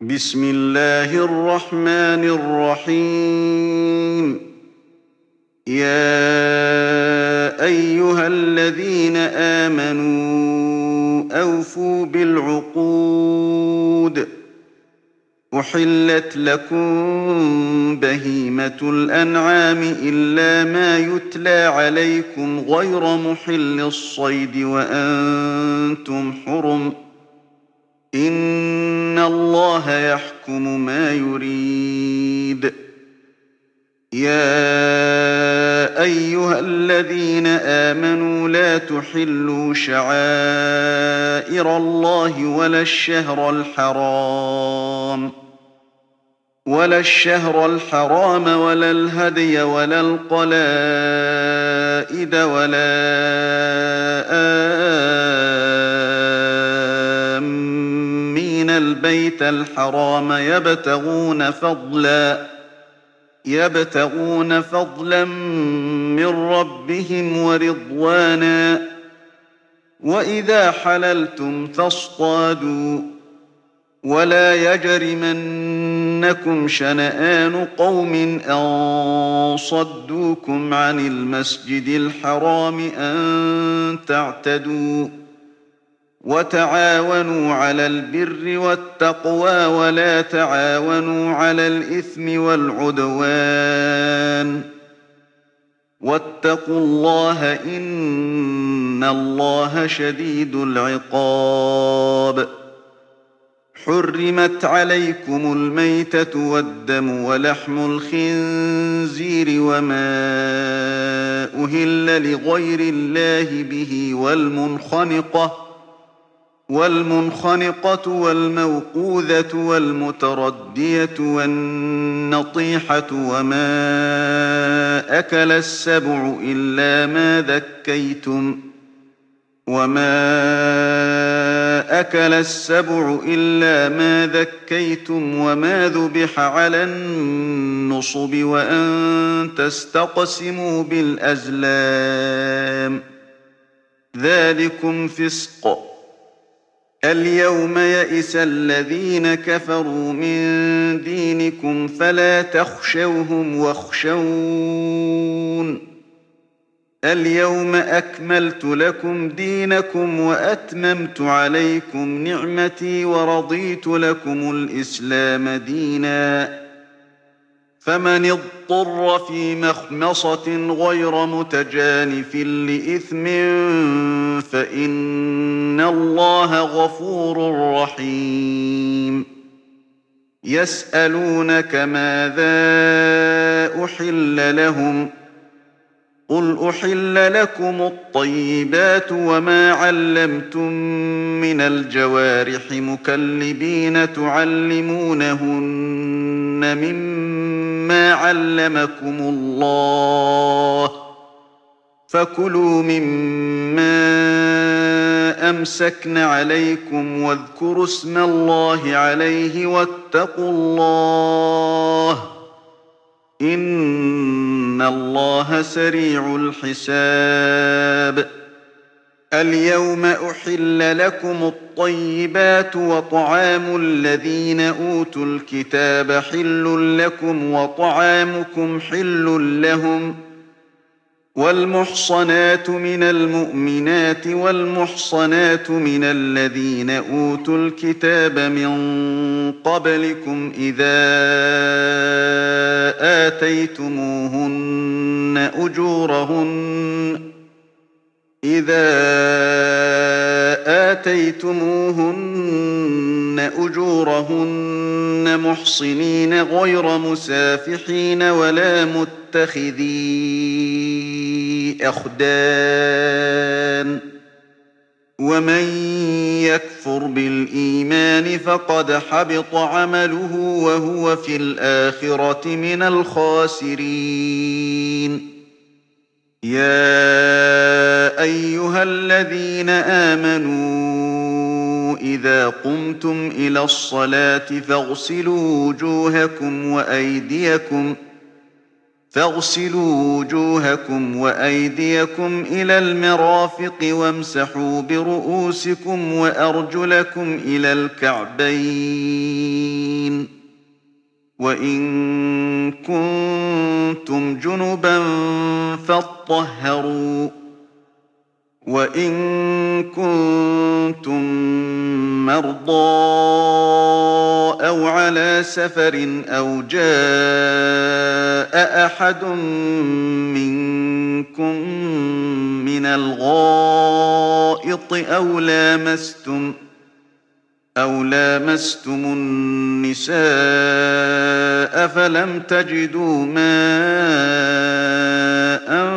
بسم الله الرحمن الرحيم. يا أيها الذين آمنوا أوفوا بالعقود. أحلت لكم بهيمة الأنعام إلا ما يتلى عليكم غير محل الصيد وأنتم حرم. إن الله يحكم ما يريد. يا أيها الذين آمنوا لا تحلوا شعائر الله ولا الشهر الحرام ولا الهدي ولا القلائد ولا آمين البيت الحرام يبتغون فضلا من ربهم ورضوانا. وإذا حللتم فاصطادوا ولا يجرمنكم شنآن قوم أن صدوكم عن المسجد الحرام أن تعتدوا. وتعاونوا على البر والتقوى ولا تعاونوا على الإثم والعدوان. واتقوا الله إن الله شديد العقاب. حرمت عليكم الميتة والدم ولحم الخنزير وما أهل لغير الله به والمنخنقة والموقوذة والمتردية والنطيحة وما أكل السبع إلا ما ذكيتم وما ذبح على النصب وأن تستقسموا بالأزلام ذلكم فسق. اليوم يئس الذين كفروا من دينكم فلا تخشوهم واخشون. اليوم أكملت لكم دينكم وأتممت عليكم نعمتي ورضيت لكم الإسلام دينا. فمن اضطر في مخمصة غير متجانف لإثم فإن الله غفور رحيم. يسألونك ماذا أحل لهم قل أحل لكم الطيبات وما علمتم من الجوارح مكلبين تعلمونهن مما علمكم الله فكلوا مما أمسكن عليكم واذكروا اسم الله عليه واتقوا الله إن الله سريع الحساب. اليوم أحل لكم الطيبات وطعام الذين أوتوا الكتاب حل لكم وطعامكم حل لهم. والمحصنات من المؤمنات والمحصنات من الذين أوتوا الكتاب من قبلكم إذا آتيتموهن أجورهن محصنين غير مسافحين ولا متخذي أخدان. ومن يكفر بالإيمان فقد حبط عمله وهو في الآخرة من الخاسرين. يا أيها الذين آمنوا إذا قمتم إلى الصلاة فاغسلوا وجوهكم وأيديكم إلى المرافق وامسحوا برؤوسكم وأرجلكم إلى الكعبين وإن كنتم جنبا فاطهروا وإن كنتم مرضى أو على سفر أو جاء أحد منكم من الغائط أو لامستم النساء فلم تجدوا ماء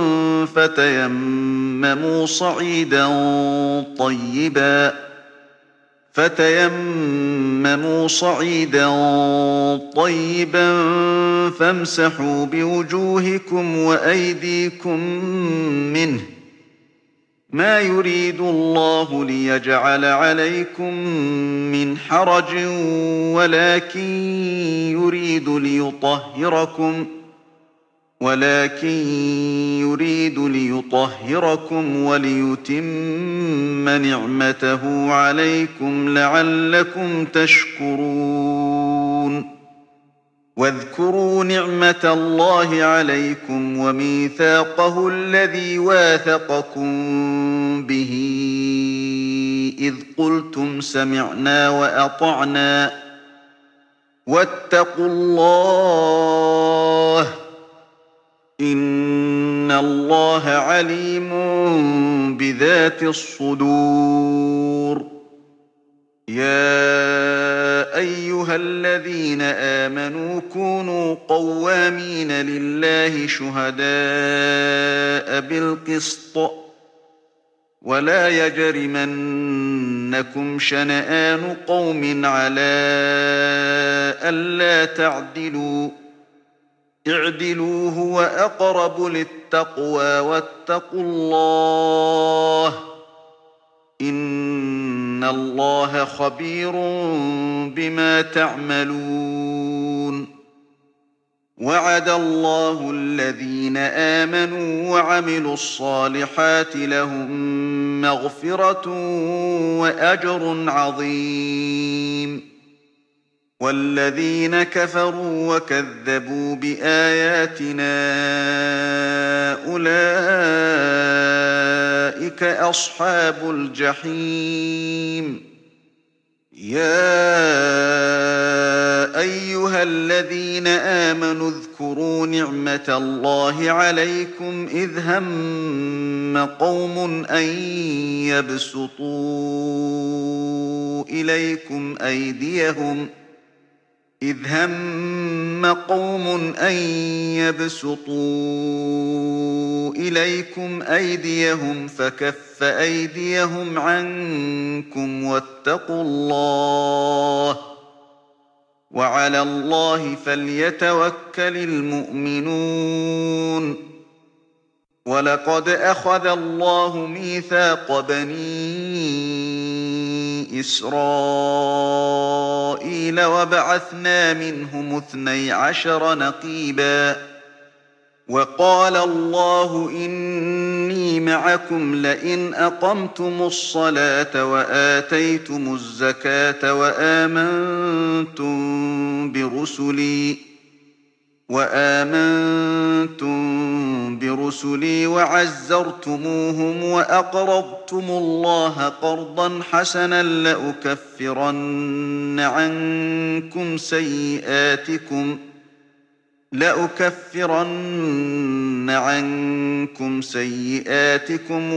فتيمموا صعيدا طيبا فامسحوا بوجوهكم وأيديكم منه ما يريد الله ليجعل عليكم من حرج ولكن يريد ليطهركم وليتم نعمته عليكم لعلكم تشكرون واذكروا نعمة الله عليكم وميثاقه الذي واثقكم به إذ قلتم سمعنا وأطعنا واتقوا الله إن الله عليم بذات الصدور يا أيها الذين آمنوا كونوا قوامين لله شهداء بالقسط ولا يجرمنكم شنآن قوم على ألا تعدلوا اعدلوا هو أقرب للتقوى واتقوا الله إن الله خبير بما تعملون وعد الله الذين آمنوا وعملوا الصالحات لهم مغفرة وأجر عظيم والذين كفروا وكذبوا بآياتنا أولئك أصحاب الجحيم يا أيها الذين آمنوا اذكروا نعمة الله عليكم إذ هم قوم أن يبسطوا إليكم أيديهم فكف أيديهم عنكم واتقوا الله وعلى الله فليتوكل المؤمنون ولقد أخذ الله ميثاق بني إسرائيل وبعثنا منهم 12 نقيبا وقال الله إني معكم لئن أقمتم الصلاة وآتيتم الزكاة وآمنتم برسلي وعزرتموهم وأقرضتم الله قرضا حسنا لأكفرن عنكم سيئاتكم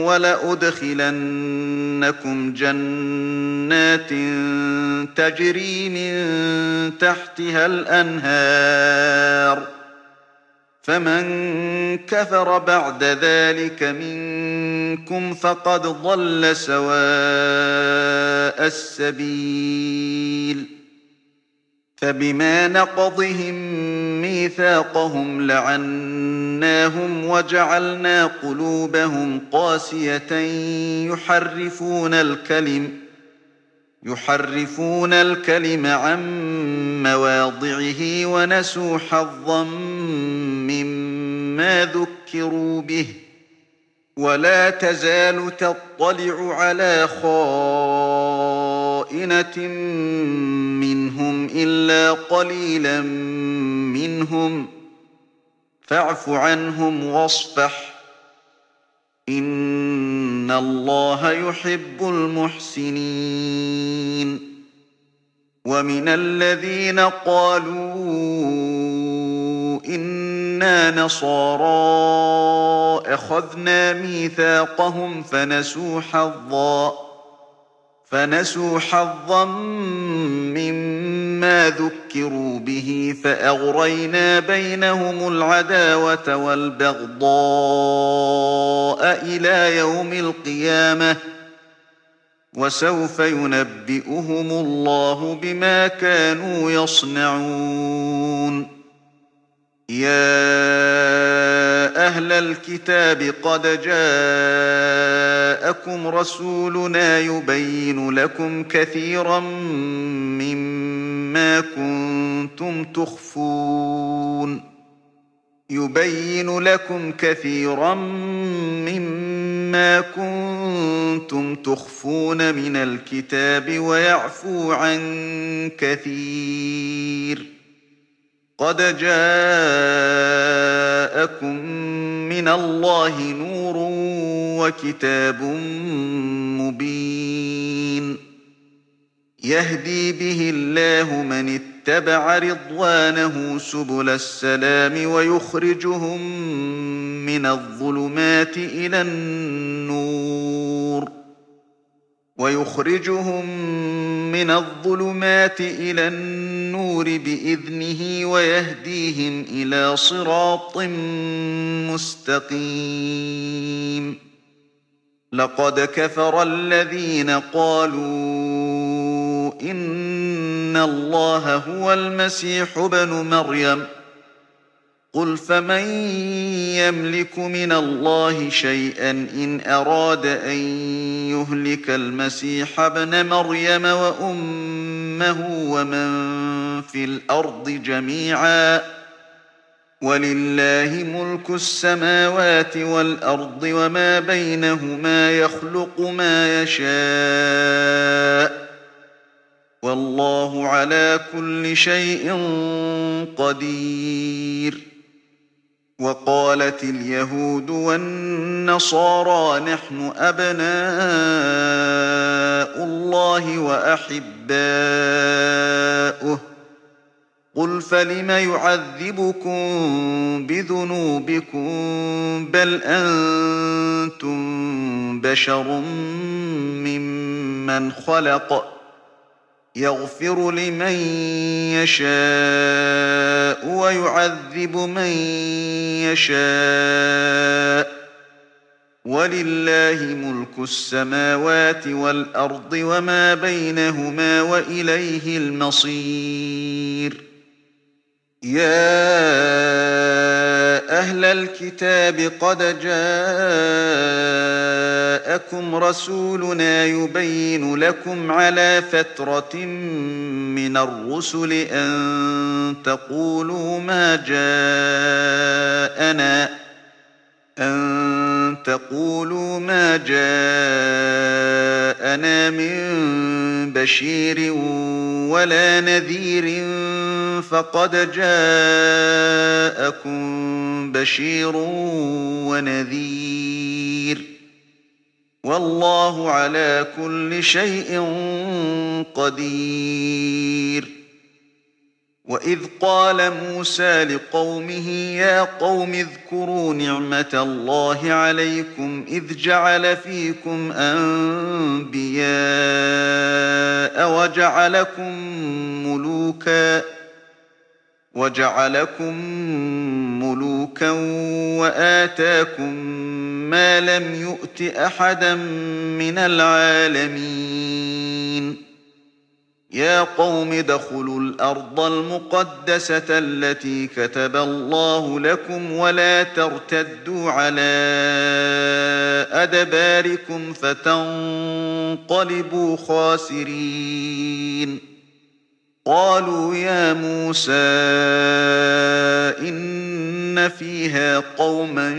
ولأدخلنكم جنات تجري من تحتها الأنهار فمن كفر بعد ذلك منكم فقد ضل سواء السبيل فبما نقضهم ميثاقهم لعناهم وجعلنا قلوبهم قاسية يحرفون الكلم عن مواضعه ونسوا حظا مما ذكروا به ولا تزال تطلع على خائنة خَائِنَةٍ مِّنْهُمْ إِلَّا قَلِيلًا مِّنْهُمْ فَاعْفُ عَنْهُمْ وَاصْفَحْ إِنَّ اللَّهَ يُحِبُّ الْمُحْسِنِينَ وَمِنَ الَّذِينَ قَالُوا إِنَّا نَصَارَىٰ أَخَذْنَا مِيثَاقَهُمْ فَنَسُوا حَظًّا مِّمَّا ذُكِّرُوا بِهِ فَأَغْرَيْنَا بَيْنَهُمُ الْعَدَاوَةَ وَالْبَغْضَاءَ إِلَىٰ يَوْمِ الْقِيَامَةِ ۚ وَسَوْفَ يُنَبِّئُهُمُ اللَّهُ بِمَا كَانُوا يَصْنَعُونَ يَا أَهْلَ الْكِتَابِ قَدْ جَاءَكُمْ رَسُولُنَا يُبَيِّنُ لَكُمْ كَثِيرًا مِّمَّا كُنتُمْ تُخْفُونَ مِنَ الْكِتَابِ وَيَعْفُو عَن كَثِيرٍ ۚ قَدْ جَاءَكُم مِّنَ اللَّهِ نُورٌ وَكِتَابٌ مُّبِينٌ يَهْدِي بِهِ اللَّهُ مَنِ اتَّبَعَ رِضْوَانَهُ سُبُلَ السَّلَامِ وَيُخْرِجُهُم مِّنَ الظُّلُمَاتِ إِلَى النُّورِ بِإِذْنِهِ وَيَهْدِيهِمْ إِلَىٰ صِرَاطٍ مُّسْتَقِيمٍ لَقَدْ كَفَرَ الَّذِينَ قَالُوا إِنَّ اللَّهَ هُوَ الْمَسِيحُ ابْنُ مَرْيَمَ ۖ قُلْ فَمَن يَمْلِكُ مِنَ اللَّهِ شَيْئًا إِنْ أَرَادَ أَن يُهْلِكَ الْمَسِيحَ ابْنَ مَرْيَمَ وَأُمَّهُ وَمَن فِي الْأَرْضِ جَمِيعًا ۗ وَلِلَّهِ مُلْكُ السَّمَاوَاتِ وَالْأَرْضِ وَمَا بَيْنَهُمَا ۖ يَخْلُقُ مَا يَشَاءُ ۚ وَاللَّهُ عَلَىٰ كُلِّ شَيْءٍ قَدِيرٌ وَقَالَتِ الْيَهُودُ وَالنَّصَارَىٰ نَحْنُ أَبْنَاءُ اللَّهِ وَأَحِبَّاؤُهُ ۚ قُلْ فَلِمَ يُعَذِّبُكُم بِذُنُوبِكُم ۖ بَلْ أَنتُم بَشَرٌ مِّمَّنْ خَلَقَ ۚ يَغْفِرُ لِمَن يَشَاءُ وَيُعَذِّبُ مَن يَشَاءُ ۚ وَلِلَّهِ مُلْكُ السَّمَاوَاتِ وَالْأَرْضِ وَمَا بَيْنَهُمَا ۖ وَإِلَيْهِ الْمَصِيرُ يَا أَهْلَ الْكِتَابِ قَدْ جَاءَكُمْ رَسُولُنَا يُبَيِّنُ لَكُمْ عَلَىٰ فَتْرَةٍ مِّنَ الرُّسُلِ أَن تَقُولُوا مَا جَاءَنَا مِن بَشِيرٍ وَلَا نَذِيرٍ ۖ فَقَدْ جَاءَكُم بَشِيرٌ وَنَذِيرٌ ۗ وَاللَّهُ عَلَىٰ كُلِّ شَيْءٍ قَدِيرٌ وَإِذْ قَالَ مُوسَىٰ لِقَوْمِهِ يَا قَوْمِ اذْكُرُوا نِعْمَةَ اللَّهِ عَلَيْكُمْ إِذْ جَعَلَ فِيكُمْ أَنبِيَاءَ وَجَعَلَكُم مُّلُوكًا وَآتَاكُم مَّا لَمْ يُؤْتِ أَحَدًا مِّنَ الْعَالَمِينَ يَا قَوْمِ ادْخُلُوا الْأَرْضَ الْمُقَدَّسَةَ الَّتِي كَتَبَ اللَّهُ لَكُمْ وَلَا تَرْتَدُّوا عَلَىٰ أَدْبَارِكُمْ فَتَنقَلِبُوا خَاسِرِينَ قَالُوا يَا مُوسَىٰ إِنَّ فِيهَا قَوْمًا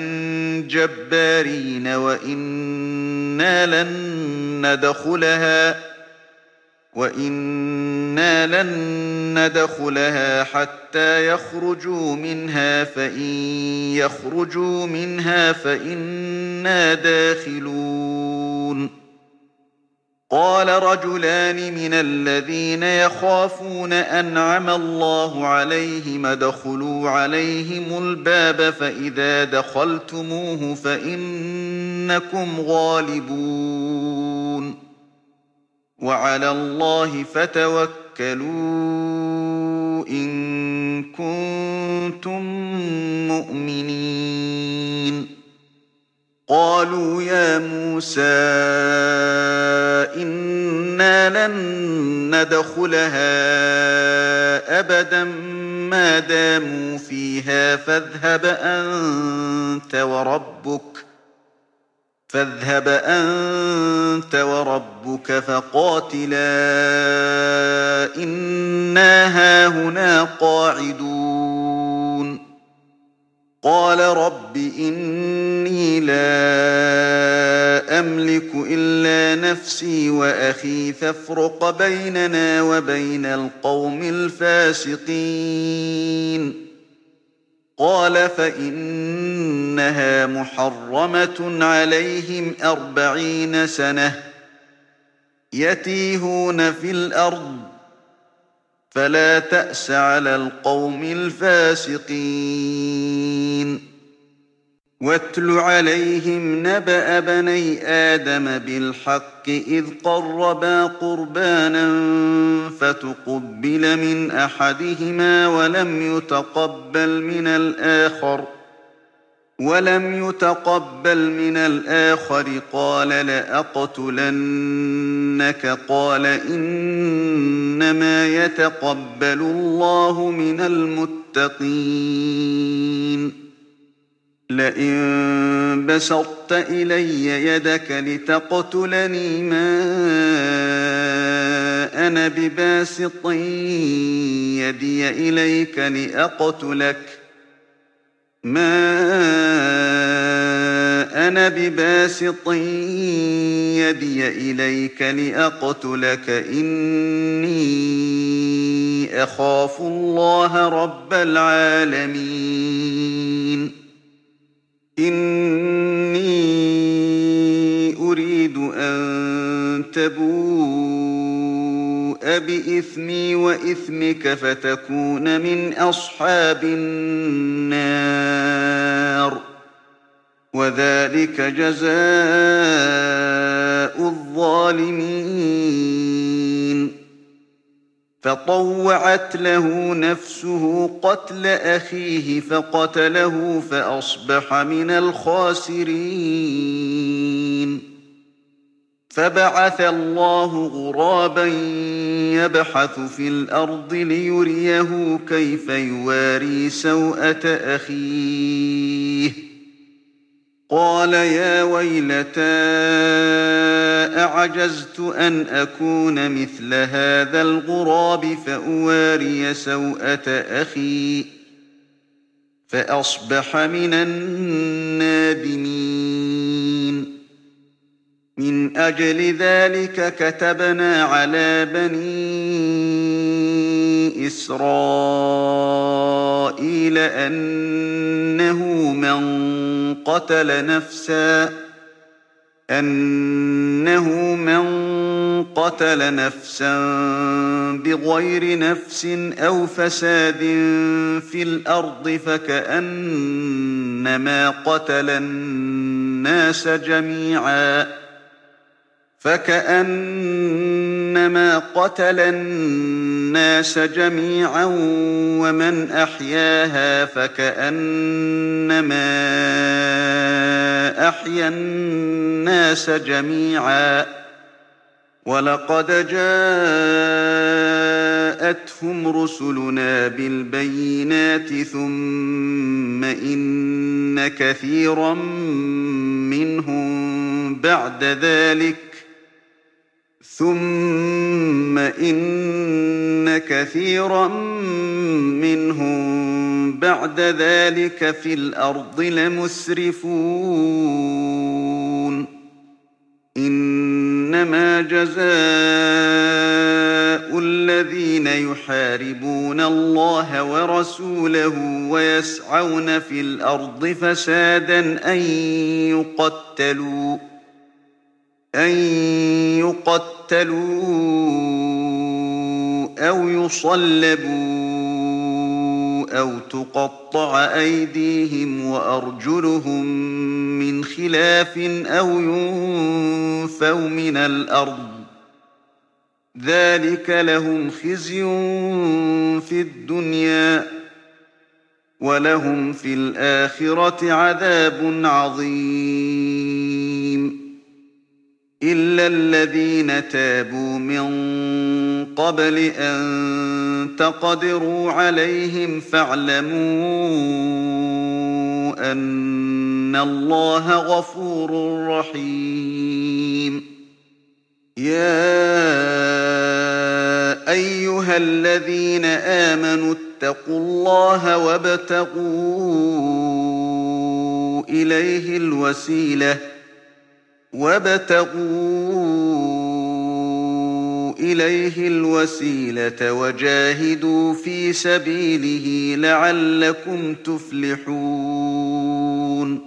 جَبَّارِينَ وَإِنَّا لَن وَإِنَّا لَن نَّدْخُلَهَا حَتَّىٰ يَخْرُجُوا مِنْهَا فَإِن يَخْرُجُوا مِنْهَا فَإِنَّا دَاخِلُونَ قَالَ رَجُلَانِ مِنَ الَّذِينَ يَخَافُونَ أَنْعَمَ اللَّهُ عَلَيْهِمُ ادْخُلُوا عَلَيْهِمُ الْبَابَ فَإِذَا دَخَلْتُمُوهُ فَإِنَّكُمْ غَالِبُونَ وَعَلَى اللَّهِ فَتَوَكَّلُوا إِن كُنتُم مُّؤْمِنِينَ قَالُوا يَا مُوسَىٰ إِنَّا لَن نَّدْخُلَهَا أَبَدًا مَّا دَامُوا فِيهَا فاذهب أنت وربك فقاتلا إنا هاهنا قاعدون قال رب إني لا أملك إلا نفسي وأخي فافرق بيننا وبين القوم الفاسقين قال فإنها محرمة عليهم 40 سنة يتيهون في الأرض فلا تأس على القوم الفاسقين واتل عليهم نبأ بني آدم بالحق إذ قربا قربانا فتقبل من أحدهما ولم يتقبل من الآخر قال لأقتلنك قال إنما يتقبل الله من المتقين لئن بسطت إلي يدك لتقتلني ما أنا بباسط يدي إليك لأقتلك إني أخاف الله رب العالمين إني أريد أن تبوء بإثمي وإثمك فتكون من أصحاب النار وذلك جزاء الظالمين فطوعت له نفسه قتل أخيه فقتله فأصبح من الخاسرين فبعث الله غرابا يبحث في الأرض ليريه كيف يواري سوءة أخيه قال يا ويلتى أعجزت أن أكون مثل هذا الغراب فأواري سوءة أخي فأصبح من النادمين من أجل ذلك كتبنا على بني إسرائيل أنه من قتل نفسا بغير نفس أو فساد في الأرض فكأنما قتل الناس جميعا ومن أحياها فكأنما أحيا الناس جميعا ولقد جاءتهم رسلنا بالبينات ثم إن كثيرا منهم بعد ذلك في الأرض لمسرفون إن إنما جزاء الذين يحاربون الله ورسوله ويسعون في الأرض فسادا أن يقتلوا أو يصلبوا أو تقطع أيديهم وأرجلهم من خلاف أو ينفوا من الأرض ذلك لهم خزي في الدنيا ولهم في الآخرة عذاب عظيم إلا الذين تابوا من قبل أن تقدروا عليهم فاعلموا أن الله غفور رحيم يا أيها الذين آمنوا اتقوا الله وابتغوا إليه الوسيلة وجاهدوا في سبيله لعلكم تفلحون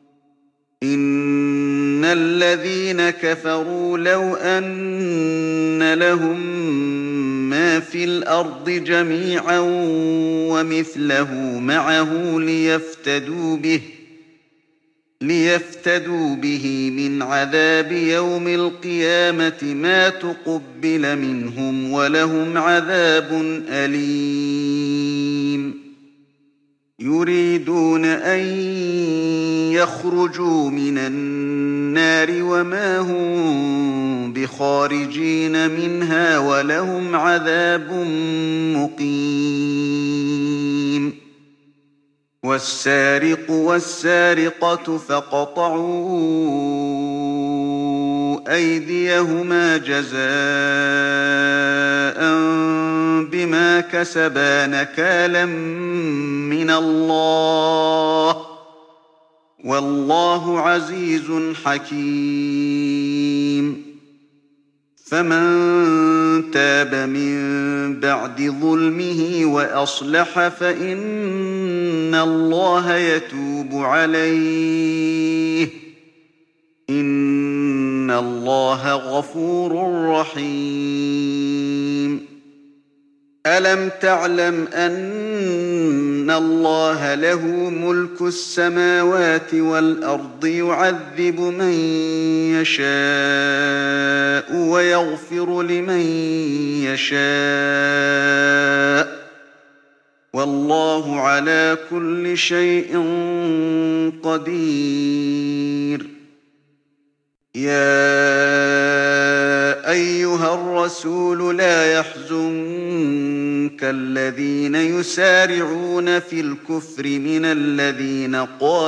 إن الذين كفروا لو أن لهم ما في الأرض جميعا ومثله معه ليفتدوا به من عذاب يوم القيامة ما تقبل منهم ولهم عذاب أليم يريدون أن يخرجوا من النار وما هم بخارجين منها ولهم عذاب مقيم والسارق والسارقة فاقطعوا أيديهما جزاء بما كسبا نكالا من الله والله عزيز حكيم فمن تاب من بعد ظلمه وأصلح فإن الله يتوب عليه إن الله غفور رحيم ألم تعلم أن الله له ملك السماوات والأرض يعذب من يشاء ويغفر لمن يشاء والله على كل شيء قدير يا أيها الرسول لا يحزنك الذين يسارعون في الكفر من الذين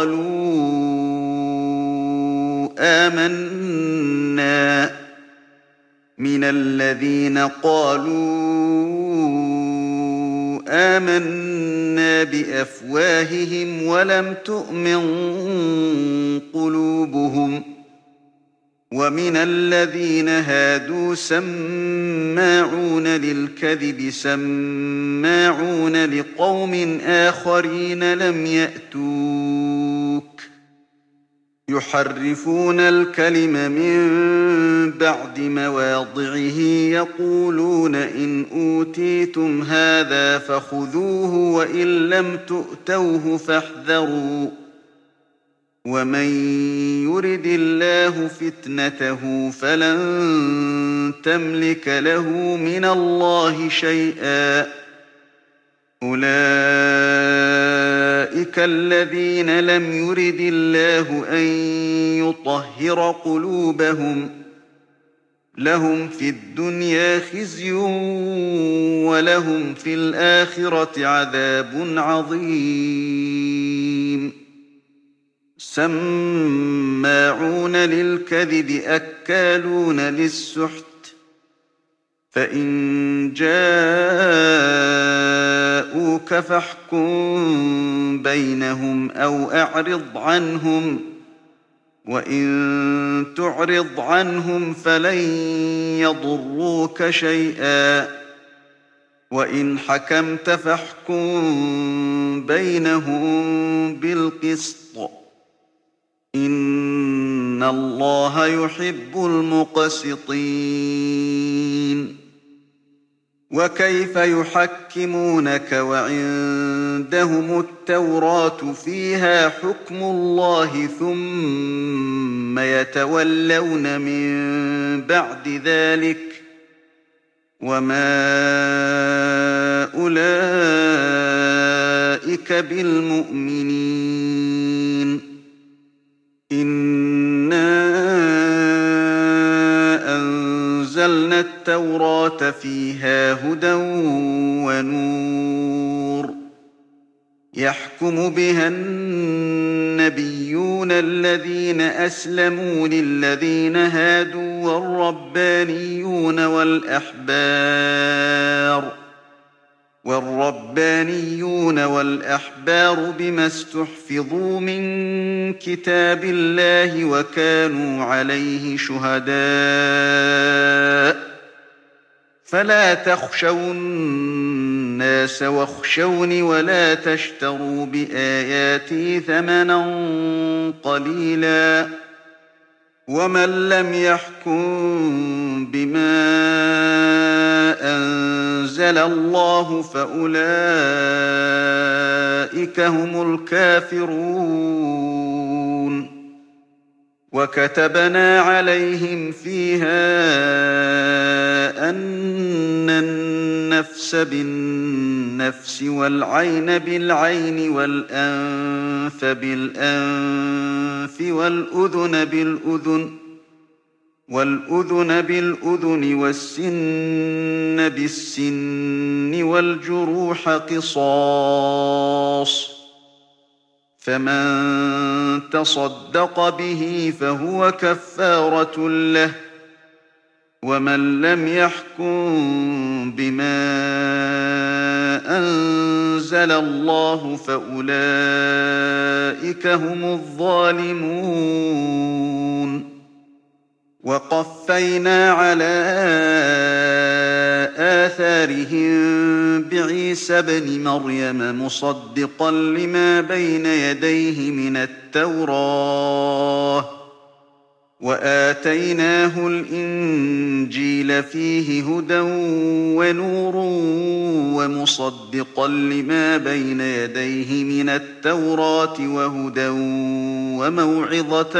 قالوا آمنا بأفواههم ولم تؤمن قلوبهم ومن الذين هادوا سماعون للكذب سماعون لقوم آخرين لم يأتوك يحرفون الكلم من بعد مواضعه يقولون إن أوتيتم هذا فخذوه وإن لم تؤتوه فاحذروا ومن يرد الله فتنته فلن تملك له من الله شيئا أولئك الذين لم يرد الله أن يطهر قلوبهم لهم في الدنيا خزي ولهم في الآخرة عذاب عظيم سماعون للكذب أكالون للسحت فإن جاءوك فاحكم بينهم أو أعرض عنهم وإن تعرض عنهم فلن يضروك شيئا وإن حكمت فاحكم بينهم بالقسط إن الله يحب المقسطين وكيف يحكمونك وعندهم التوراة فيها حكم الله ثم يتولون من بعد ذلك وما أولئك بالمؤمنين إنا أنزلنا التوراة فيها هدى ونور يحكم بها النبيون الذين أسلموا للذين هادوا والربانيون والأحبار بما استحفظوا من كتاب الله وكانوا عليه شهداء فلا تخشوا الناس واخشوني ولا تشتروا بآياتي ثمنا قليلا ومن لم يحكم بما أنزل الله فأولئك هم الكافرون وكتبنا عليهم فيها أن النفس بالنفس والعين بالعين والأنف بالأنف والأذن بالأذن والسن بالسن والجروح قصاص فمن تصدق به فهو كفارة له ومن لم يحكم بما أنزل الله فأولئك هم الظالمون وقفينا على آثارهم بعيسى ابن مريم مصدقا لما بين يديه من التوراة وآتيناه الإنجيل فيه هدى ونور ومصدقا لما بين يديه من التوراة وهدى وموعظة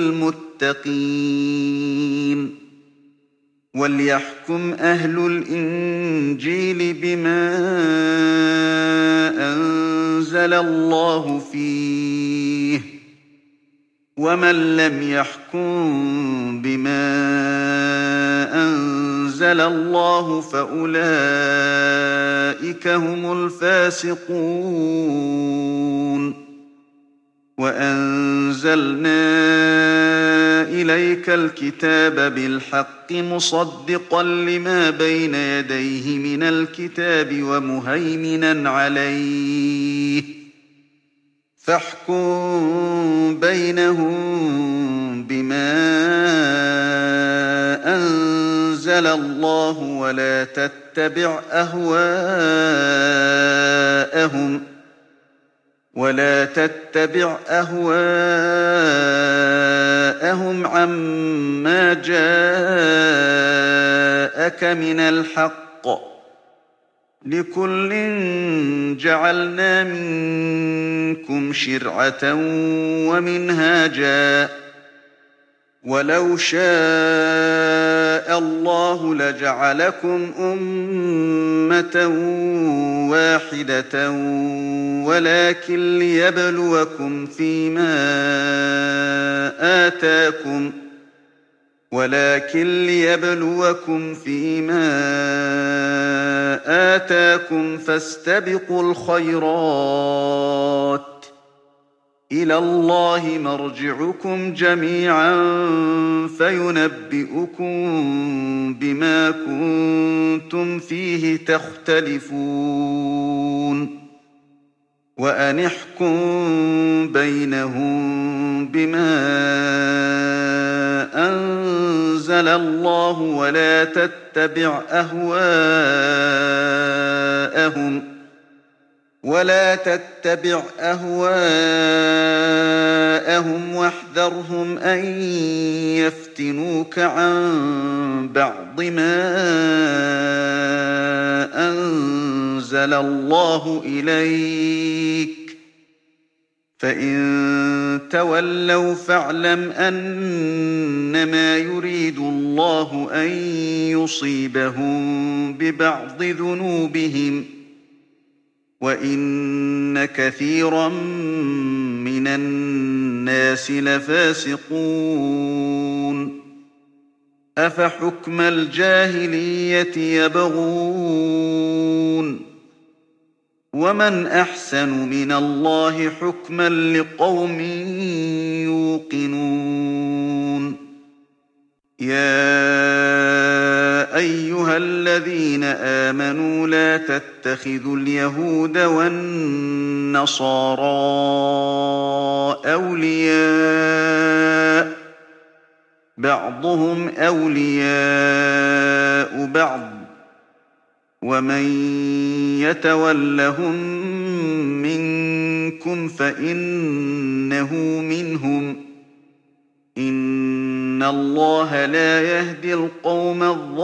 للمتقين وليحكم أهل الإنجيل بما أنزل الله فيه ومن لم يحكم بما أنزل الله فأولئك هم الفاسقون وأنزلنا إليك الكتاب بالحق مصدقا لما بين يديه من الكتاب ومهيمنا عليه فاحكم بينهم بما أنزل الله ولا تتبع أهواءهم عما جاءك من الحق لكل جعلنا منكم شرعة ومنهاجا ولو شاء الله لجعلكم أمة واحدة ولكن ليبلوكم فيما آتاكم فاستبقوا الخيرات إلى الله مرجعكم جميعا فينبئكم بما كنتم فيه تختلفون وأن احكم بينهم بما أنزل الله ولا تتبع أهواءهم واحذرهم أن يفتنوك عن بعض ما أنزل الله إليك فإن تولوا فاعلم أنما يريد الله أن يصيبهم ببعض ذنوبهم وإن كثيرا من الناس لفاسقون أفحكم الجاهلية يبغون ومن أحسن من الله حكما لقوم يوقنون يا أيها الذين آمنوا لا تتخذوا اليهود والنصارى أولياء بعضهم أولياء بعض ومن يتولهم منكم فإنه منهم إن الله لا يهدي القوم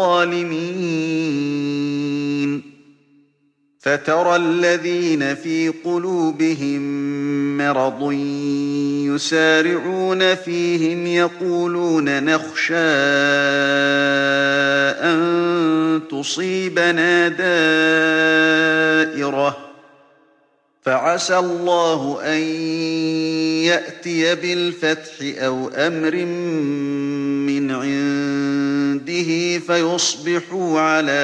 الظالمين فترى الذين في قلوبهم مرض يسارعون فيهم يقولون نخشى أن تصيبنا دائرة فعسى الله أن يأتي بالفتح أو أمر من عنده فيصبحوا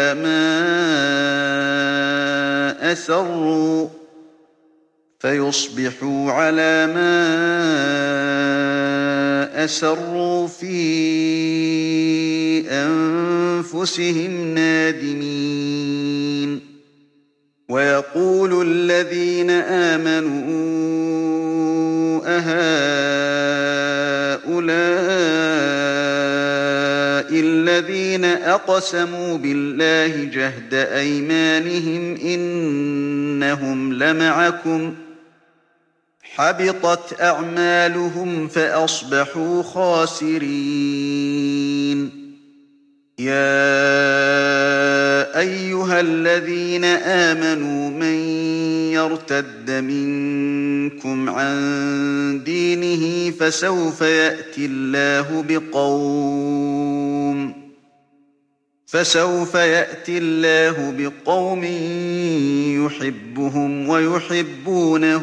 على ما أسروا في أنفسهم نادمين ويقول الذين آمنوا أهؤلاء الذين أقسموا بالله جهد أيمانهم إنهم لمعكم حبطت أعمالهم فأصبحوا خاسرين يا أيها الذين آمنوا من يرتد منكم عن دينه فسوف يأتي الله بقوم يحبهم ويحبونه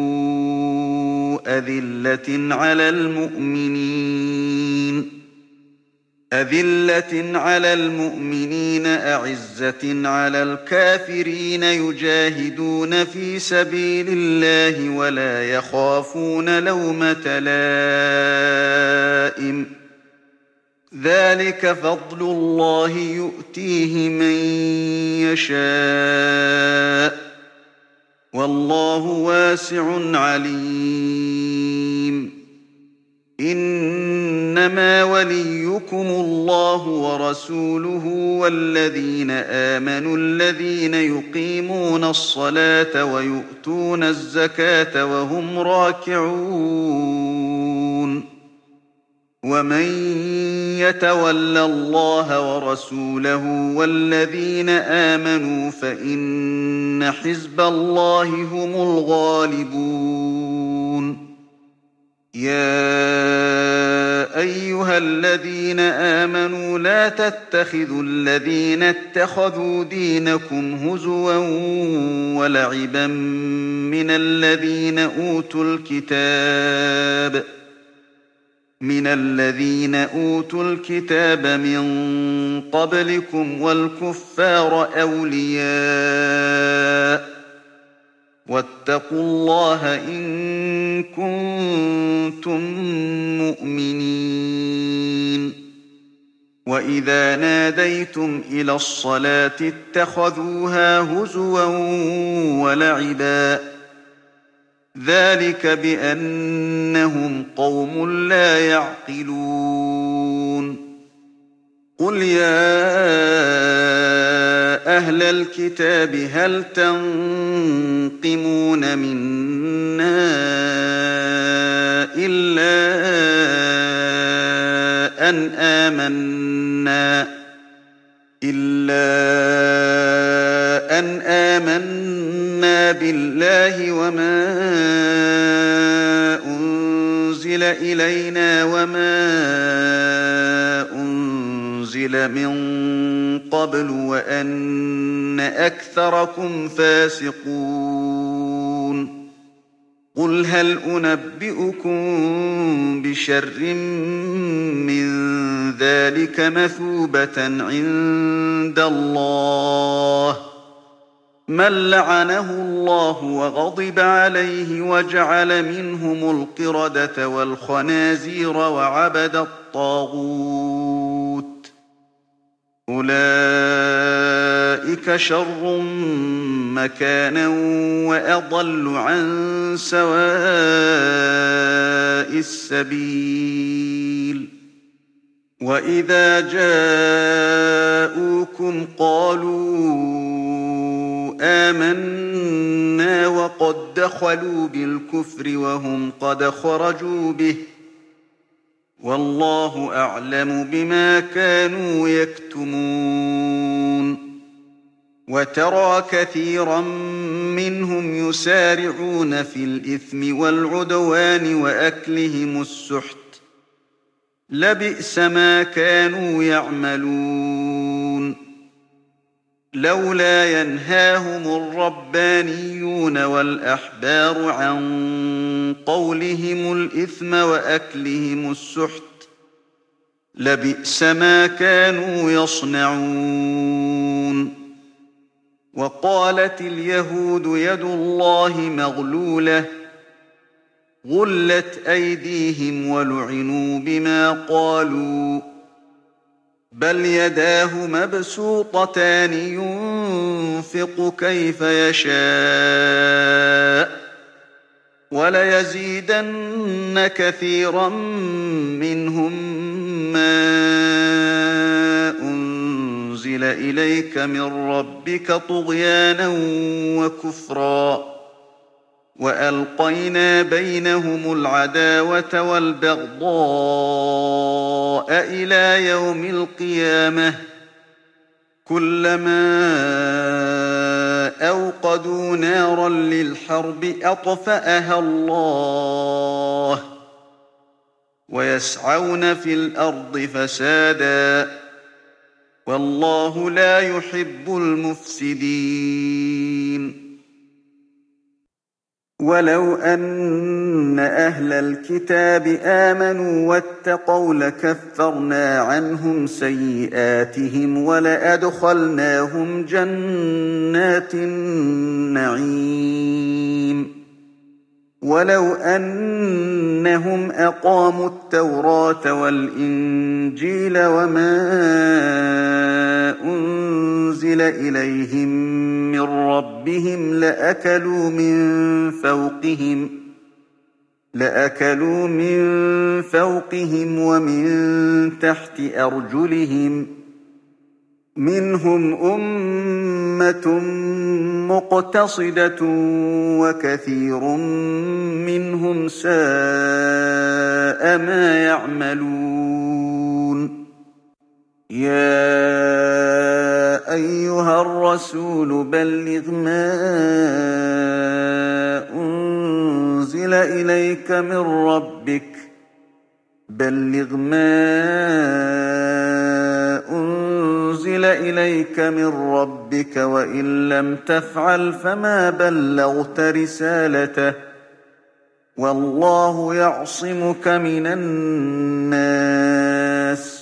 أذلة على المؤمنين أعزة على الكافرين يجاهدون في سبيل الله ولا يخافون لومة لائم ذلك فضل الله يؤتيه من يشاء والله واسع عليم إنما وليكم الله ورسوله والذين آمنوا الذين يقيمون الصلاة ويؤتون الزكاة وهم راكعون ومن يتول الله ورسوله والذين آمنوا فإن حزب الله هم الغالبون يا أيها الذين آمنوا لا تتخذوا الذين اتخذوا دينكم هزوا ولعبا من الذين أوتوا الكتاب من قبلكم والكفار أولياء واتقوا الله إن كنتم مؤمنين وإذا ناديتم إلى الصلاة اتخذوها هزوا ولعبا ذلك بأنهم قوم لا يعقلون قل يا أهل الكتاب هل تنقمون منا إلا أن آمنا بالله وما أنزل إلينا وما أنزل من قبل وأن أكثركم فاسقون قل هل أنبئكم بشر من ذلك مثوبة عند الله من لعنه الله وغضب عليه وجعل منهم القردة والخنازير وعبد الطاغوت أولئك شر مكانا وأضل عن سواء السبيل وإذا جاءوكم قالوا آمنا وقد دخلوا بالكفر وهم قد خرجوا به والله أعلم بما كانوا يكتمون وترى كثيرا منهم يسارعون في الإثم والعدوان وأكلهم السحت لبئس ما كانوا يعملون لولا ينهاهم الربانيون والأحبار عن قولهم الإثم وأكلهم السحت لبئس ما كانوا يصنعون وقالت اليهود يد الله مغلولة غلت أيديهم ولعنوا بما قالوا بل يداه مبسوطتان ينفق كيف يشاء وليزيدن كثيرا منهم ما أنزل إليك من ربك طغيانا وكفرا وألقينا بينهم العداوة والبغضاء إلى يوم القيامة كلما أوقدوا نارا للحرب أطفأها الله ويسعون في الأرض فسادا والله لا يحب المفسدين ولو أن أهل الكتاب آمنوا واتقوا لكفرنا عنهم سيئاتهم ولأدخلناهم جنات النعيم ولو أنهم أقاموا التوراة والإنجيل وما أنزل إليهم من ربهم لأكلوا من فوقهم ومن تحت أرجلهم منهم أمة مقتصدة وكثير منهم ساء ما يعملون يا أيها الرسول بلغ ما أنزل إليك من ربك وإن لم تفعل فما بلغت رسالته والله يعصمك من الناس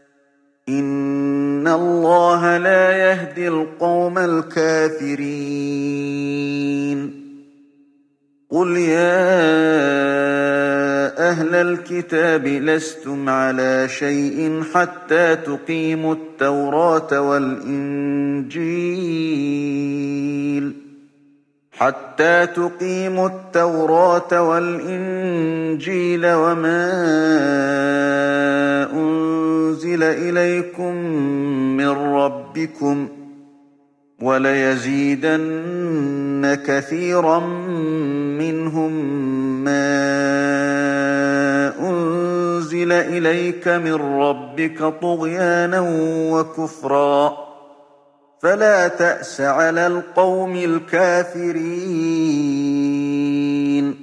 إن الله لا يهدي القوم الكافرين قل يا أهل الكتاب لستم على شيء حتى تقيموا التوراة والإنجيل حتى تقيموا التوراة والإنجيل وما أنزل إليكم من ربكم وليزيدن كثيرا منهم ما أنزل إليك من ربك طغيانا وكفرا فلا تأس على القوم الكافرين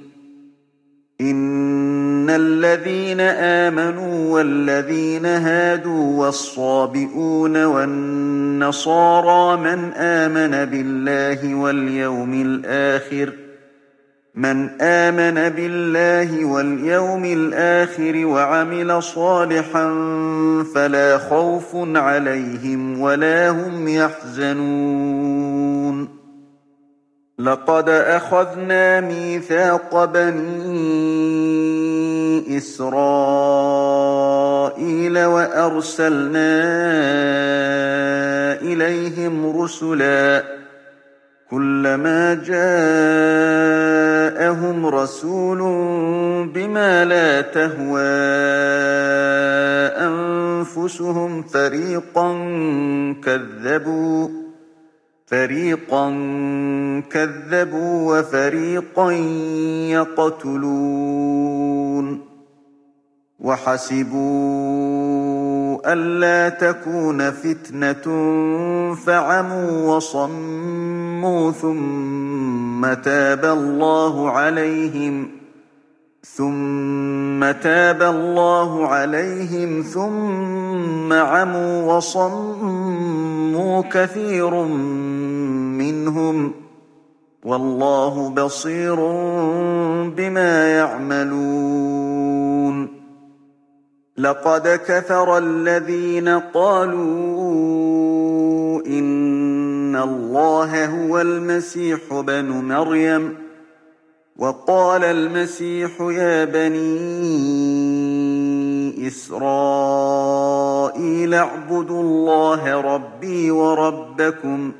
إن الذين آمنوا والذين هادوا والصابئون والنصارى من آمن بالله واليوم الآخر وعمل صالحا فلا خوف عليهم ولا هم يحزنون لقد أخذنا ميثاق بني إسرائيل وأرسلنا إليهم رسلا كلما جاءهم رسول بما لا تهوى أنفسهم فريقا كذبوا وفريقا يقتلون وحسبوا ألا تكون فتنة فعموا وصموا ثم تاب الله عليهم ثم عموا وصموا كثير منهم والله بصير بما يعملون لقد كفر الذين قالوا إن الله هو المسيح ابن مريم وقال المسيح يا بني إسرائيل اعبدوا الله ربي وربكم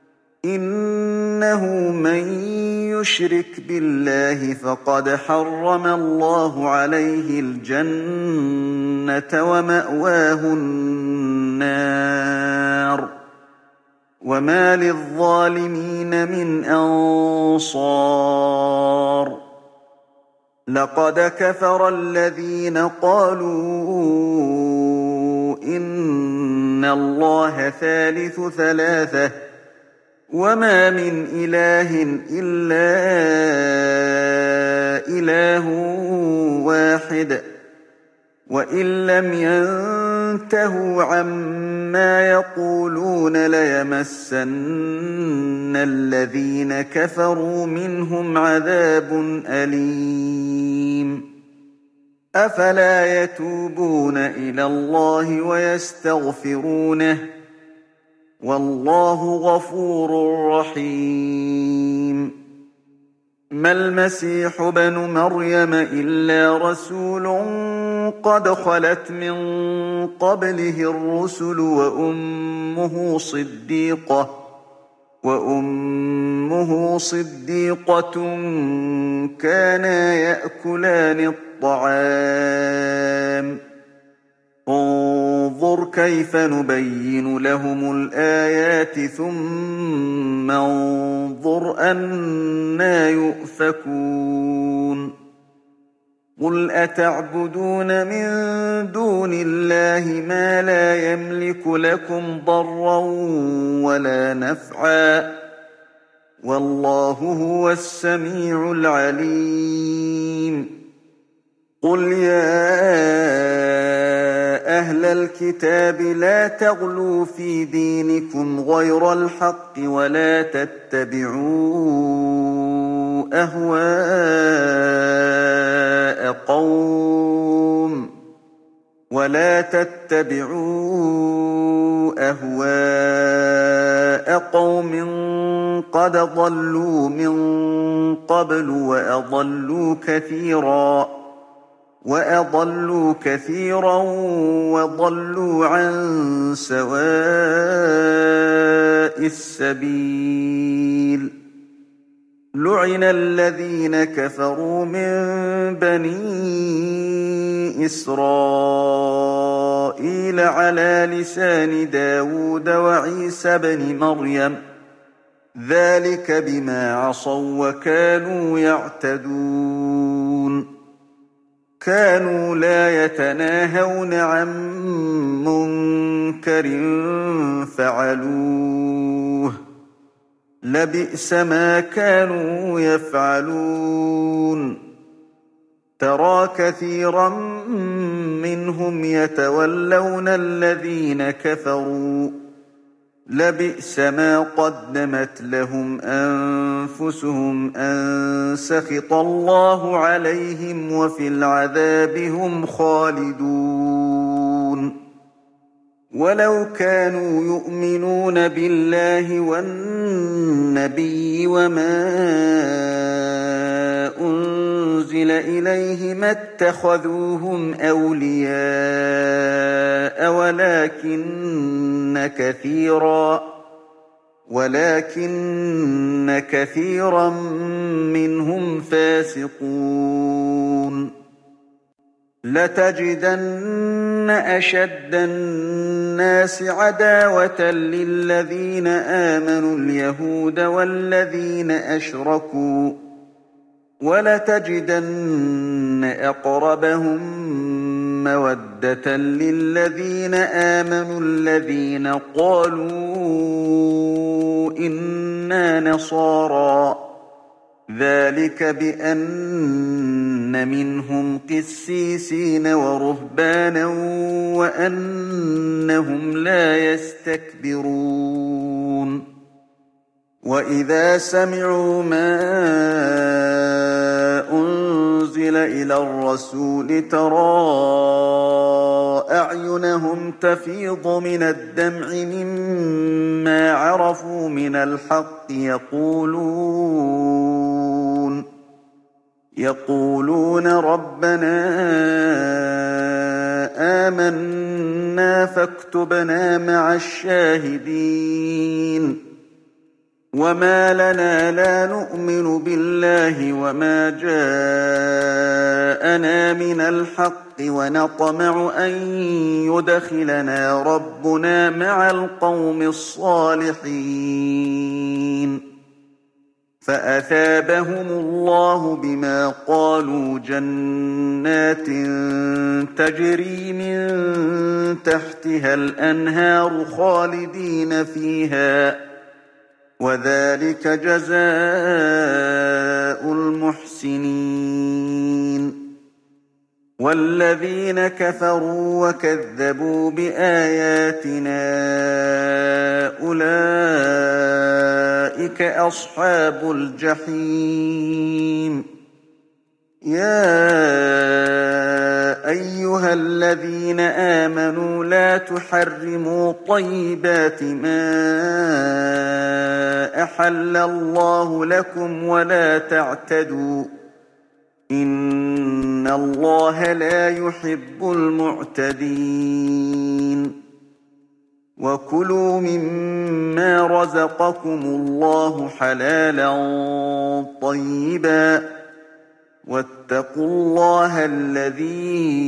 إنه من يشرك بالله فقد حرم الله عليه الجنة ومأواه النار وما للظالمين من أنصار لقد كفر الذين قالوا إن الله ثالث ثلاثة وما من إله إلا إله واحد وإن لم ينتهوا عما يقولون ليمسن الذين كفروا منهم عذاب أليم أفلا يتوبون إلى الله ويستغفرونه والله غفور رحيم ما المسيح ابن مريم إلا رسول قد خلت من قبله الرسل وأمه صديقة كانا يأكلان الطعام انظر كيف نبين لهم الآيات ثم انظر أنى يؤفكون قل أتعبدون من دون الله ما لا يملك لكم ضرا ولا نفعا والله هو السميع العليم قل يا أهل الكتاب لا تغلوا في دينكم غير الحق ولا تتبعوا أهواء قوم قد ضلوا من قبل وأضلوا كثيرا وضلوا عن سواء السبيل لعن الذين كفروا من بني إسرائيل على لسان داود وعيسى بن مريم ذلك بما عصوا وكانوا يعتدون كانوا لا يتناهون عن منكر فعلوه لبئس ما كانوا يفعلون ترى كثيرا منهم يتولون الذين كفروا لبئس ما قدمت لهم أنفسهم أن سخط الله عليهم وفي العذاب هم خالدون ولو كانوا يؤمنون بالله والنبي وما أنزل إليه ما اتخذوهم أولياء ولكن كثيرا منهم فاسقون لتجدن أشد الناس عداوة للذين آمنوا اليهود والذين أشركوا ولتجدن أقربهم مودة للذين آمنوا الذين قالوا إنا نصارى ذلك بأن منهم قسيسين ورهبانا وأنهم لا يستكبرون وإذا سمعوا ما أنزل إلى الرسول ترى أعينهم تفيض من الدمع مما عرفوا من الحق يقولون ربنا آمنا فاكتبنا مع الشاهدين وما لنا لا نؤمن بالله وما جاءنا من الحق ونطمع أن يدخلنا ربنا مع القوم الصالحين فأثابهم الله بما قالوا جنات تجري من تحتها الأنهار خالدين فيها وذلك جزاء المحسنين والذين كفروا وكذبوا بآياتنا أولئك أصحاب الجحيم يا أيها الذين آمنوا لا تحرموا طيبات ما أحل الله لكم ولا تعتدوا إن الله لا يحب المعتدين وكلوا مما رزقكم الله حلالا طيبا واتقوا الله الذي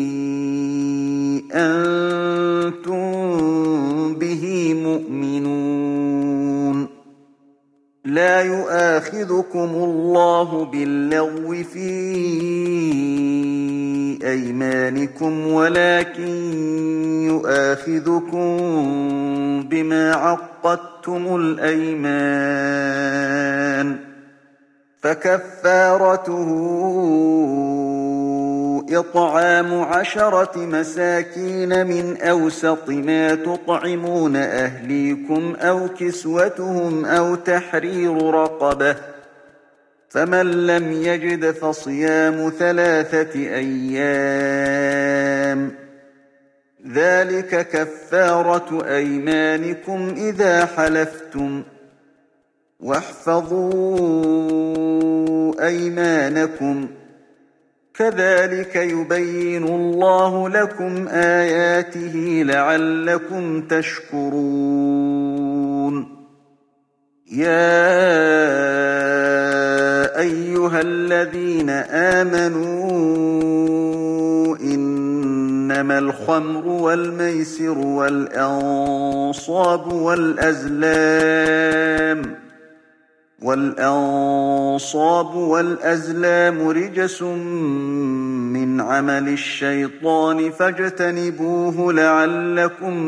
أنتم به مؤمنون لا يؤاخذكم الله باللغو في أيمانكم ولكن يؤاخذكم بما عقدتم الأيمان فكفارته إطعام 10 مساكين من أوسط ما تطعمون أهليكم أو كسوتهم أو تحرير رقبة فمن لم يجد فصيام 3 أيام ذلك كفارة أيمانكم إذا حلفتم واحفظوا أيمانكم كذلك يبين الله لكم آياته لعلكم تشكرون يا أيها الذين آمنوا إنما الخمر والميسر والأنصاب والأزلام رجس من عمل الشيطان فاجتنبوه لعلكم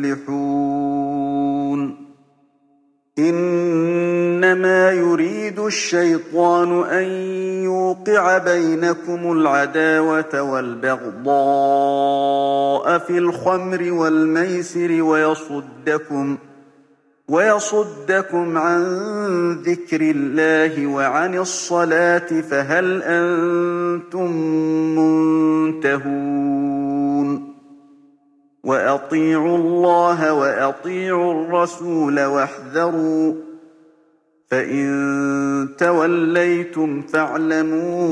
تفلحون إنما يريد الشيطان أن يوقع بينكم العداوة والبغضاء في الخمر والميسر ويصدكم عن ذكر الله وعن الصلاة فهل أنتم منتهون وأطيعوا الله وأطيعوا الرسول واحذروا فإن توليتم فاعلموا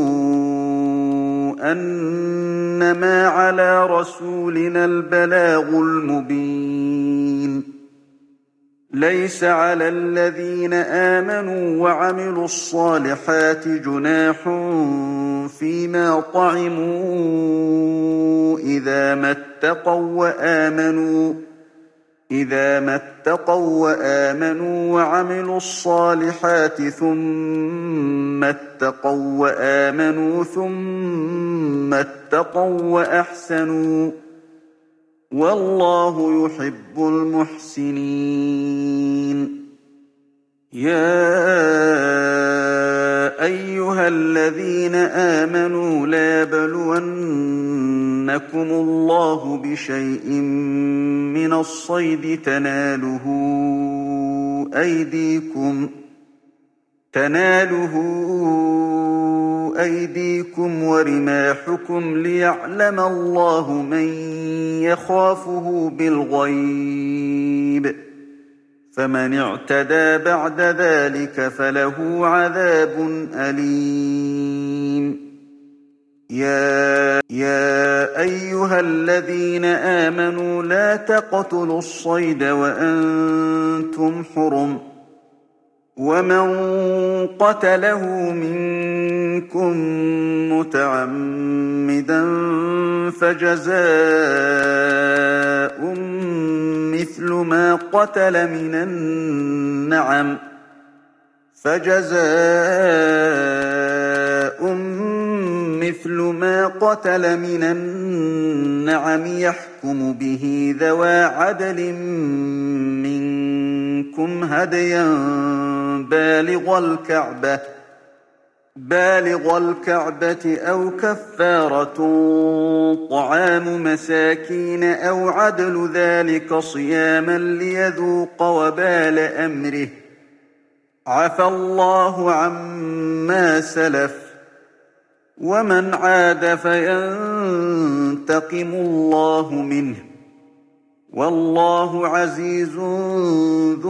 أنما على رسولنا البلاغ المبين ليس على الذين آمنوا وعملوا الصالحات جناح فيما طعموا إذا ما اتقوا وآمنوا وعملوا الصالحات ثم اتقوا وآمنوا ثم اتقوا وأحسنوا والله يحب المحسنين يا أيها الذين آمنوا لا يبلونكم الله بشيء من الصيد تناله أيديكم ورماحكم ليعلم الله من يخافه بالغيب فمن اعتدى بعد ذلك فله عذاب أليم يا أيها الذين آمنوا لا تقتلوا الصيد وأنتم حرم ومن قتله منكم متعمدا فجزاء مثل ما قتل من النعم يحكم به ذوى عدل منكم هديا بالغ الكعبة أو كفارة طعام مساكين أو عدل ذلك صياما ليذوق وبال أمره عفى الله عما سلف ومن عاد فينتقم الله منه والله عزيز ذو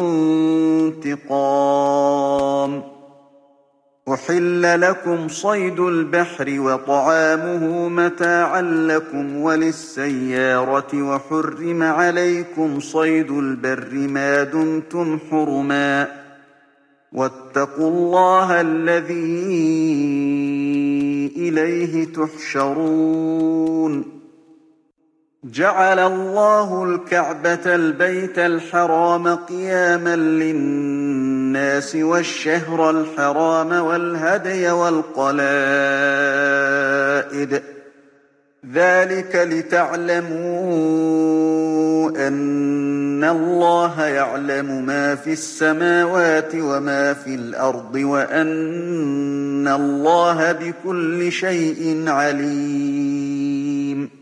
انتقام أحل لكم صيد البحر وطعامه متاعا لكم وللسيارة وحرم عليكم صيد البر ما دمتم حرما واتقوا الله الذي إليه تحشرون جعل الله الكعبة البيت الحرام قياما للناس والشهر الحرام والهدي والقلائد ذلك لتعلموا أن الله يعلم ما في السماوات وما في الأرض وأن الله بكل شيء عليم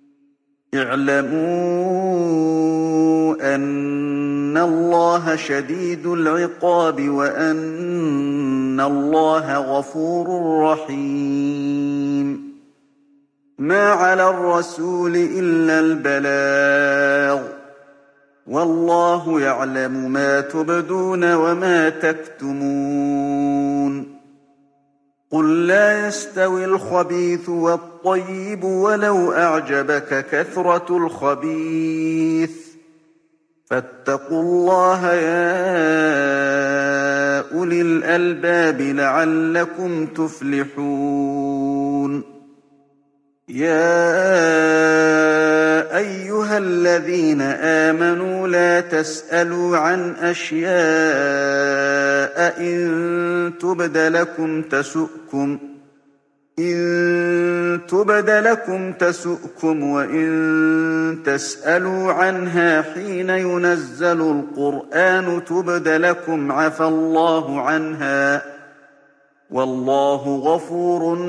اعلموا أن الله شديد العقاب وأن الله غفور رحيم ما على الرسول إلا البلاغ والله يعلم ما تبدون وما تكتمون قل لا يستوي الخبيث والطيب ولو أعجبك كثرة الخبيث فاتقوا الله يا أولي الألباب لعلكم تفلحون يا أيها الذين آمنوا لا تسألوا عن أشياء إن تبد لكم تسؤكم وإن تسألوا عنها حين ينزل القرآن تبد لكم عفى الله عنها والله غفور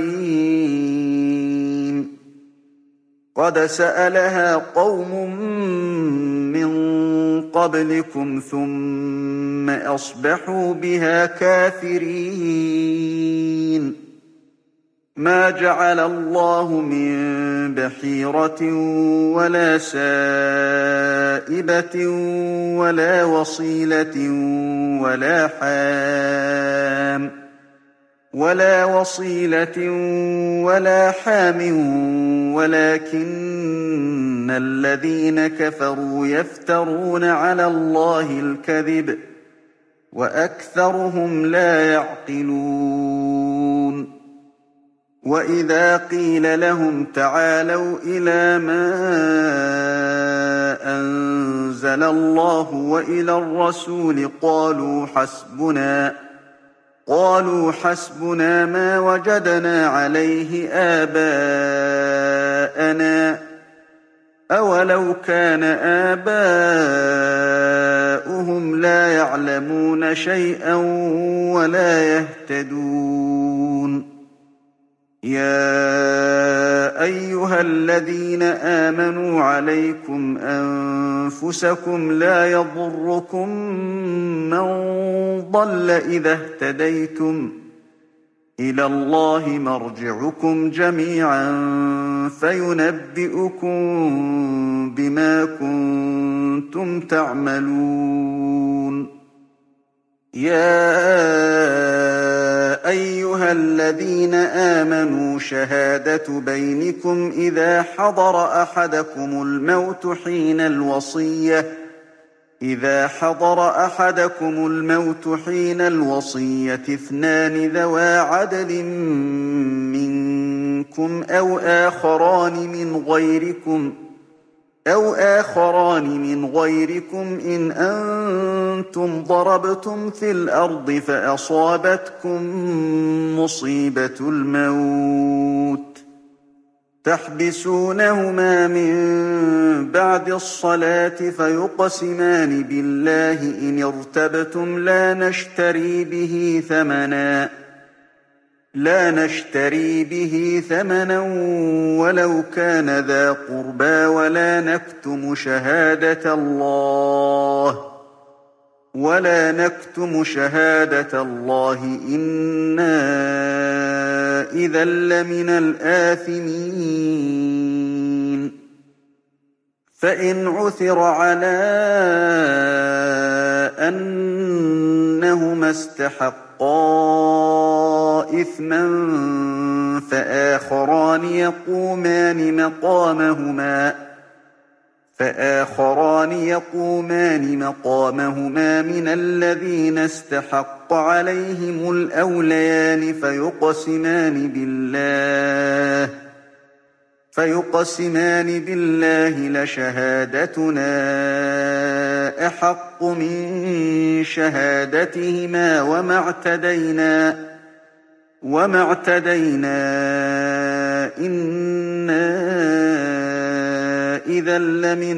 حليم قد سألها قوم من قبلكم ثم أصبحوا بها كافرين ما جعل الله من بحيرة ولا سائبة ولا وصيلة ولا حام ولكن الذين كفروا يفترون على الله الكذب وأكثرهم لا يعقلون وإذا قيل لهم تعالوا إلى ما أنزل الله وإلى الرسول قالوا حسبنا ما وجدنا عليه آباءنا أولو كان آباؤهم لا يعلمون شيئا ولا يهتدون يا أيها الذين آمنوا عليكم أنفسكم لا يضركم من ضل إذا اهتديتم إلى الله مرجعكم جميعا فينبئكم بما كنتم تعملون يا أيها الذين آمنوا شهادة بينكم إذا حضر أحدكم الموت حين الوصية اثنان ذوى عدل منكم أو آخران من غيركم إن أنتم ضربتم في الأرض فأصابتكم مصيبة الموت تحبسونهما من بعد الصلاة فيقسمان بالله إن ارتبتم لا نشتري به ثمنا ولو كان ذا قربى ولا نكتم شهادة الله إنا إذا لمن الآثمين فإن عثر على أنهما استحقا إثما فآخران يقومان مقامهما من الذين استحق عليهم الأوليان فيقسمان بالله لشهادتنا أحق من شهادتهما وما اعتدينا إنا إذا لمن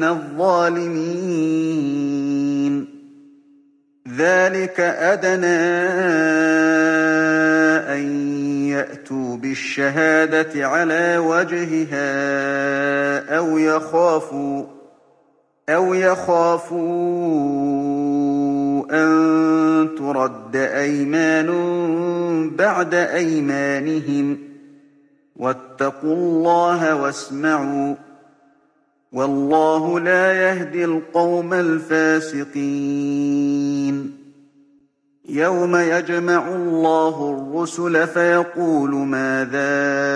الظالمين ذلك أدنى أن يأتوا بالشهادة على وجهها أو يخافوا أن ترد أيمان بعد أيمانهم واتقوا الله واسمعوا والله لا يهدي القوم الفاسقين يوم يجمع الله الرسل فيقول ماذا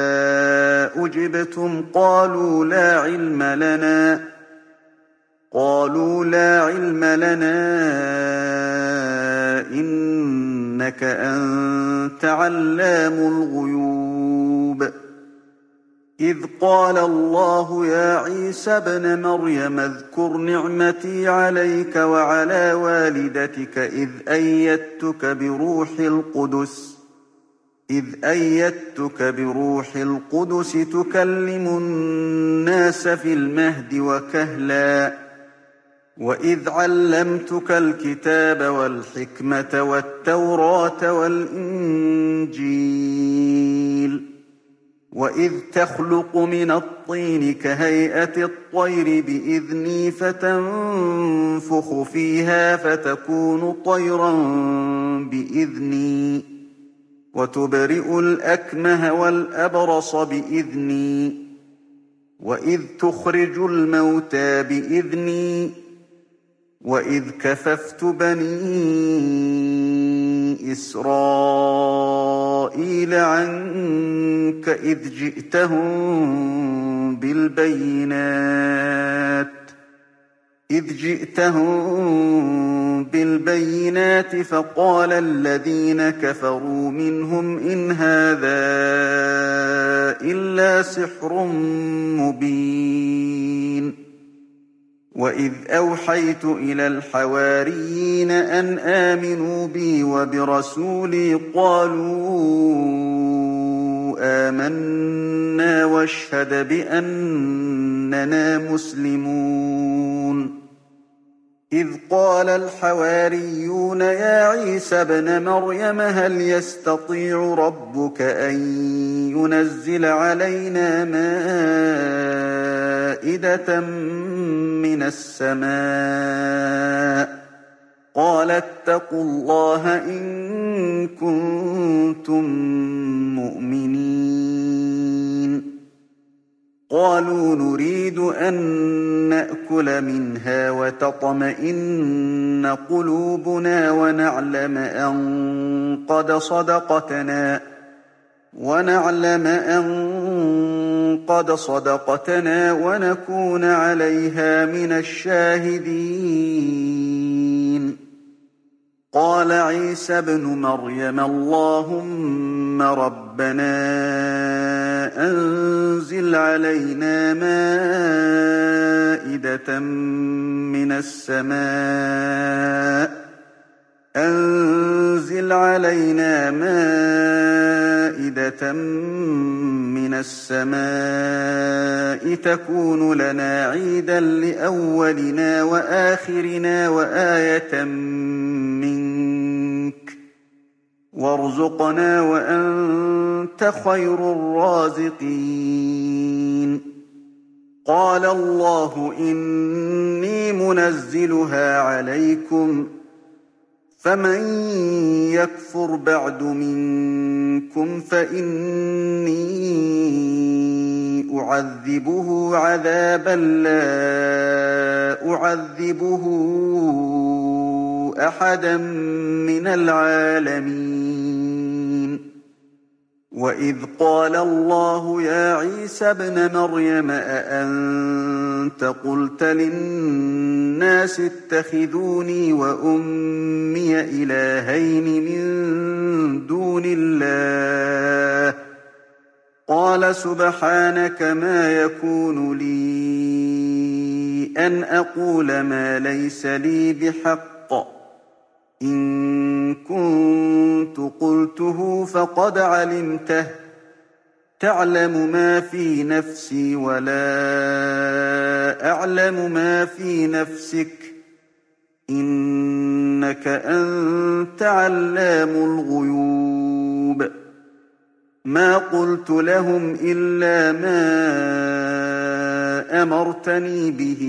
أجبتم قالوا لا علم لنا إنك أنت علام الغيوب إذ قال الله يا عيسى ابن مريم اذكر نعمتي عليك وعلى والدتك إذ أيدتك بروح القدس تكلم الناس في المهد وكهلا وإذ علمتك الكتاب والحكمة والتوراة والإنجيل وإذ تخلق من الطين كهيئة الطير بإذني فتنفخ فيها فتكون طيرا بإذني وتبرئ الأكمه والأبرص بإذني وإذ تخرج الموتى بإذني وإذ كففت بني إسرائيل عنك إذ جئتهم بالبينات فقال الذين كفروا منهم إن هذا إلا سحر مبين وإذ أوحيت إلى الحواريين أن آمنوا بي وبرسولي قالوا آمنا واشهد بأننا مسلمون إذ قال الحواريون يا عيسى ابن مريم هل يستطيع ربك أن ينزل علينا مائدة من السماء قال اتقوا الله إن كنتم مؤمنين قالوا نريد أن نأكل منها وتطمئن قلوبنا ونعلم أن قد صدقتنا ونكون عليها من الشاهدين قال عيسى ابن مريم اللهم ربنا أنزل علينا مائدة من السماء تكون لنا عيدا لأولنا وآخرنا وآية منك وارزقنا وأنت خير الرازقين قال الله إني منزلها عليكم فمن يكفر بعد منكم فإني أعذبه عذابا لا أعذبه أحدا من العالمين وإذ قال الله يا عيسى ابن مريم أأنت قلت للناس اتخذوني وأمي إلهين من دون الله قال سبحانك ما يكون لي أن أقول ما ليس لي بحق إن كنت قلته فقد علمته تعلم ما في نفسي ولا أعلم ما في نفسك إنك أنت علام الغيوب ما قلت لهم إلا ما أمرتني به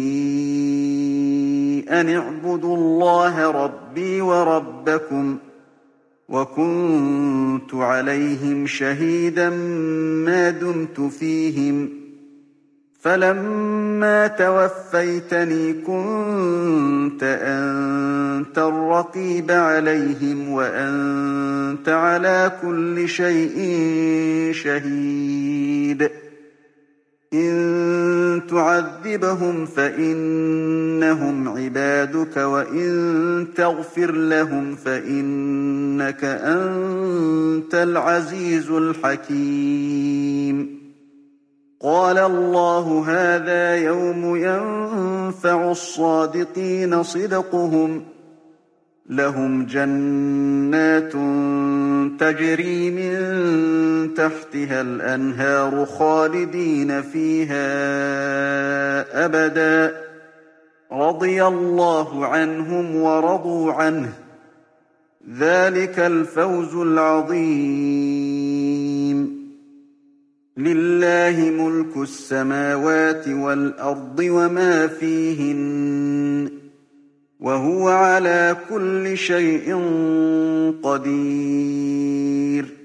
أن اعبدوا الله ربي وربكم وكنت عليهم شهيدا ما دمت فيهم فلما توفيتني كنت أنت الرقيب عليهم وأنت على كل شيء شهيد إن تعذبهم تعذبهم فإنهم عبادك وإن تغفر لهم فإنك أنت العزيز الحكيم. قال الله هذا يوم ينفع الصادقين صدقهم لهم جنات تجري من تحتها الأنهار خالدين فيها أبدا رضي الله عنهم ورضوا عنه ذلك الفوز العظيم. لله ملك السماوات والأرض وما فيهن وهو على كل شيء قدير.